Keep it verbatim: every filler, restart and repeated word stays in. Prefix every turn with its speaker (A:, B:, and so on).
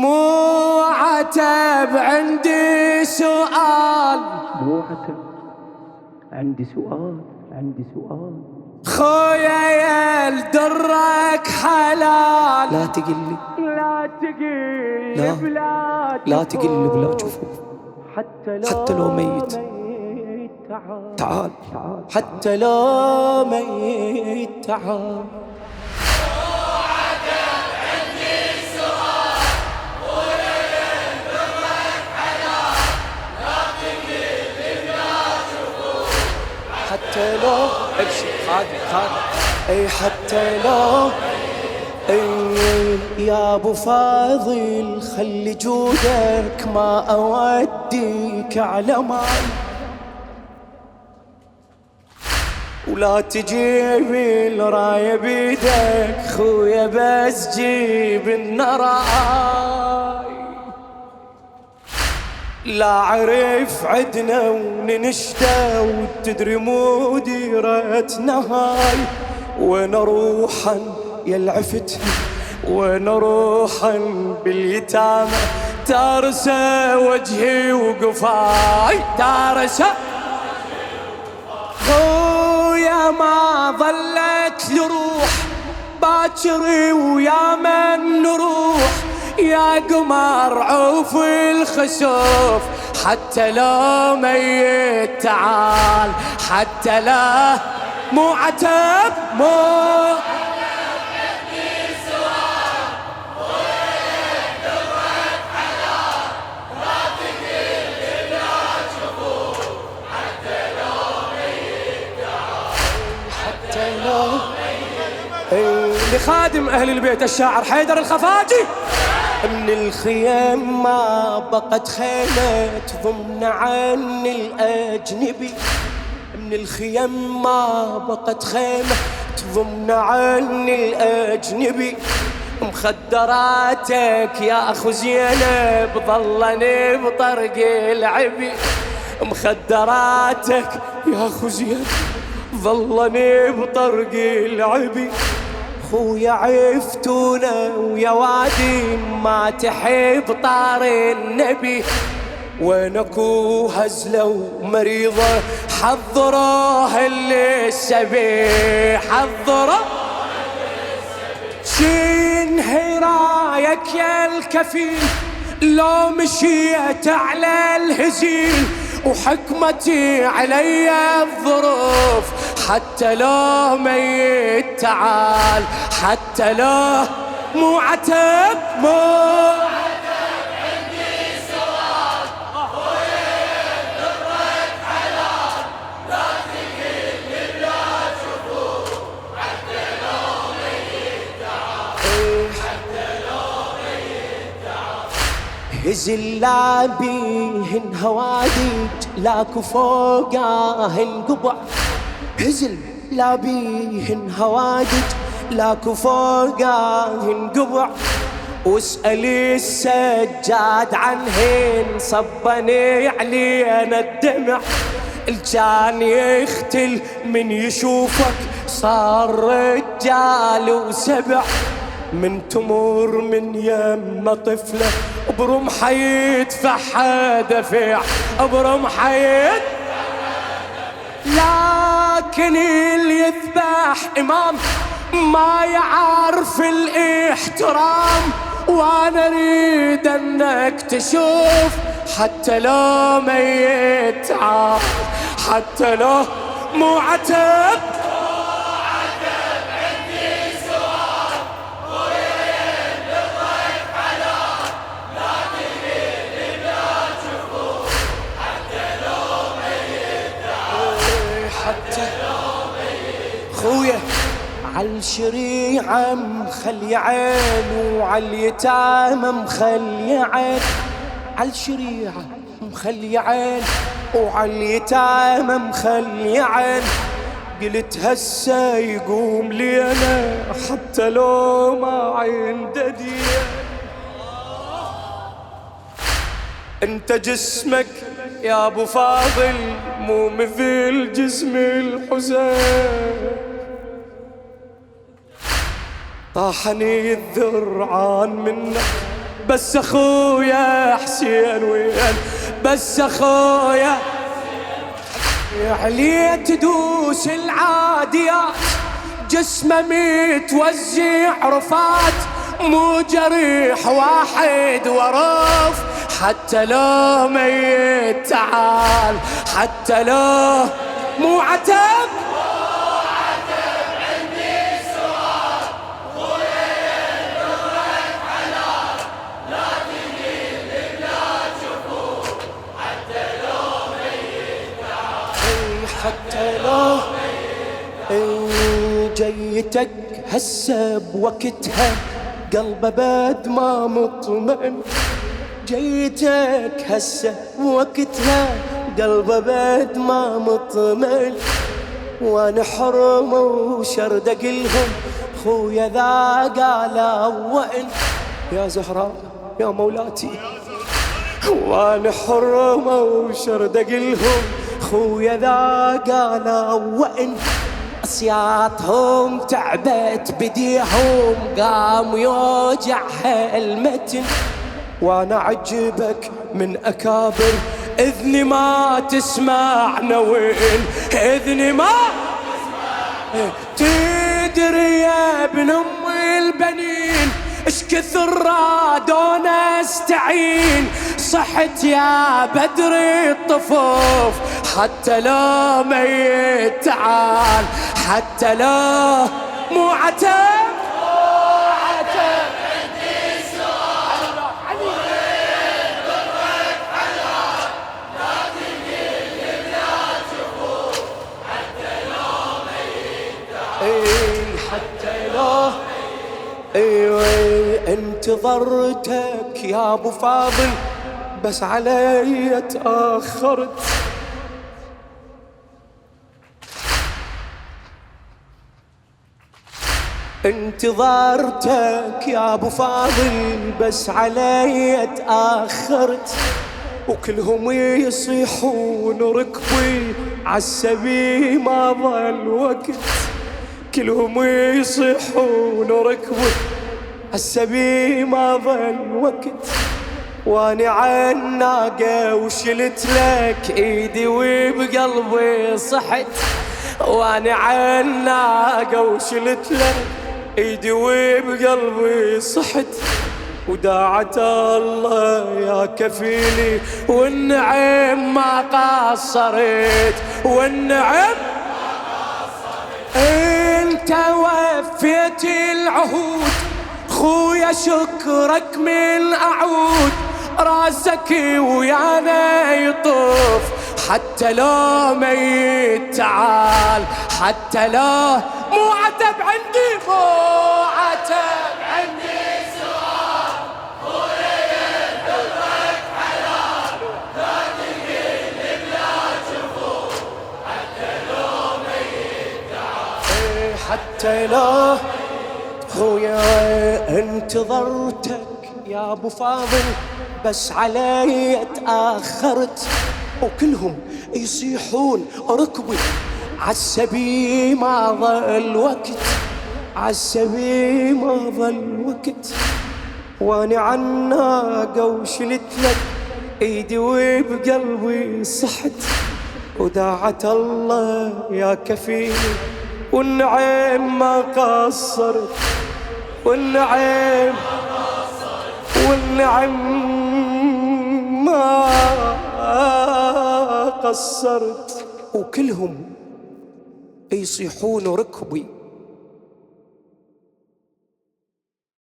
A: مو عتب عندي سؤال،
B: مو عتب عندي سؤال، عندي سؤال.
A: خويا يا درك حلال،
B: لا تقلي
A: لا تقلب
B: لا
A: لا
B: لا تقلب بلا جفوف،
A: حتى لو,
B: حتى لو ميت
A: ميت تعال
B: تعال،
A: حتى لو ميت تعال. حتى لو ابشر خادم خادم اي حتى لو اي يا ابو فاضل خلي جودك ما اوديك على ماي، ولا تجيب الرايه بيدك خويا بس جيب النراي. لا عرف عدنا وننشدة وتدري مو ديرتنا هاي، وين روحا يلعفت وين روحا باليتامى، تارسه وجهي وقفاي تارسه. خويا ما ظلت لروح باكري ويا من نروح، يا قمر عوف الخسوف حتى لو ميت تعال، حتى لا مو عتب مو لخادم أهل البيت الشاعر حيدر الخفاجي. من الخيام ما بقت خيمة تضمن عن الأجنبي، من الخيام ما بقت خيمة تضمن عن الأجنبي. مخدراتك يا أخو زينب ظلني بطرق العبي، مخدراتك يا أخو زينب ظلني بطرق العبي. خويا عفتونا ويا وادي ما تحب طار النبي، وين اكو هزلة ومريضة حضروها للسبي، حضروها شنهي رايك يا الكفيل لو مشيت على الهزيل، وحكمتي علي الظروف حتى لو ميت تعال، حتى لو مو عتب مو عتب
C: عندي سؤال، وين درك حلال، لا تقل لا جفوف حتى لو ميت تعال، حتى لو ميت تعال.
A: هزل لابيهن هوادج لاكو فوقاهن قبع، هزل لابيهن هوادج لاكو فوقاهن قبع، واسألي السجاد عنهن صبني علينا الدمع. الجان يختل من يشوفك صار رجال وسبع، من تمر من يم طفله برمحه يدفع دفع، برمحه يدفع. لكن اللي يذبح إمام ما يعرف الاحترام، وانا اريد انك تشوف حتى لو ميت تعال، حتى لو مو عتب. خويا عالشريعة مخلي عين وعاليتامى مخلي عين، عالشريعة مخلي عين وعاليتامى مخلي عين. قلت هسه يقوم لي انا حتى لو ما عنده دين. انت جسمك يا ابو فاضل مو مثل جسم الحسين، طاحني الذرعان منك بس اخويا حسين وين، بس اخويا عليه تدوس العاديات، جسمه متوزع رفات، مو جريح واحد ورف، حتى لو ميت تعال، حتى لو مو عتب. حتى لو جيتك هسه بوقتها، قلبه بعد ما مطمئن، جيتك هسه بوقتها، قلبه بعد ما مطمئن، وانا حرم وشرد اقلهم خويا ذا قال وإن، يا زهراء يا مولاتي، وانا حرم وشرد اقلهم خويا ذا قال وإن، أصياتهم تعبت بديهم، قام يوجعها المتن، وانا عجبك من اكابر اذني ما تسمعنا وين، اذني ما تدري يا ابن ام البنين اش كثر رادون استعين، صحت يا بدر الطفوف حتى لو ميت تعال، حتى لو مو عتب. حتى لو ايوه انتظرتك يا ابو فاضل بس علي تأخرت، انتظرتك يا ابو فاضل بس علي تأخرت، وكلهم يصيحون ركبي عالسبي ما ضل وقت، كلهم يصيحون ركبي عالسبي ما ضل وقت، واني عالناقة وشلت لك ايدي وبقلبي صحت، واني عالناقة وشلت لك ايدي وبقلبي صحت، وداعت الله يا كفيلي والنعم ما قصرت، والنعم انت وفيت العهود خويا شكرك من اعود، راسك ويانا يطوف حتى لو ميت تعال، حتى لو مو عتب عندي، مو عتب عندي سؤال خويا يدرك حلال، لا تقل لا تشوفوه حتى لو ميت تعال، حتى لو خويا انتظرتك يا ابو فاضل بس علي تأخرت، وكلهم يصيحون ركبي عالسبي ما ظل وقت، عالسبي ما ظل وقت، واني عالناقة وشلت لك ايدي وبقلبي صحت، وداعت الله يا كفيلي والنعم ما قصرت، والنعم والنعم ما قصرت، وكلهم يصيحون ركبي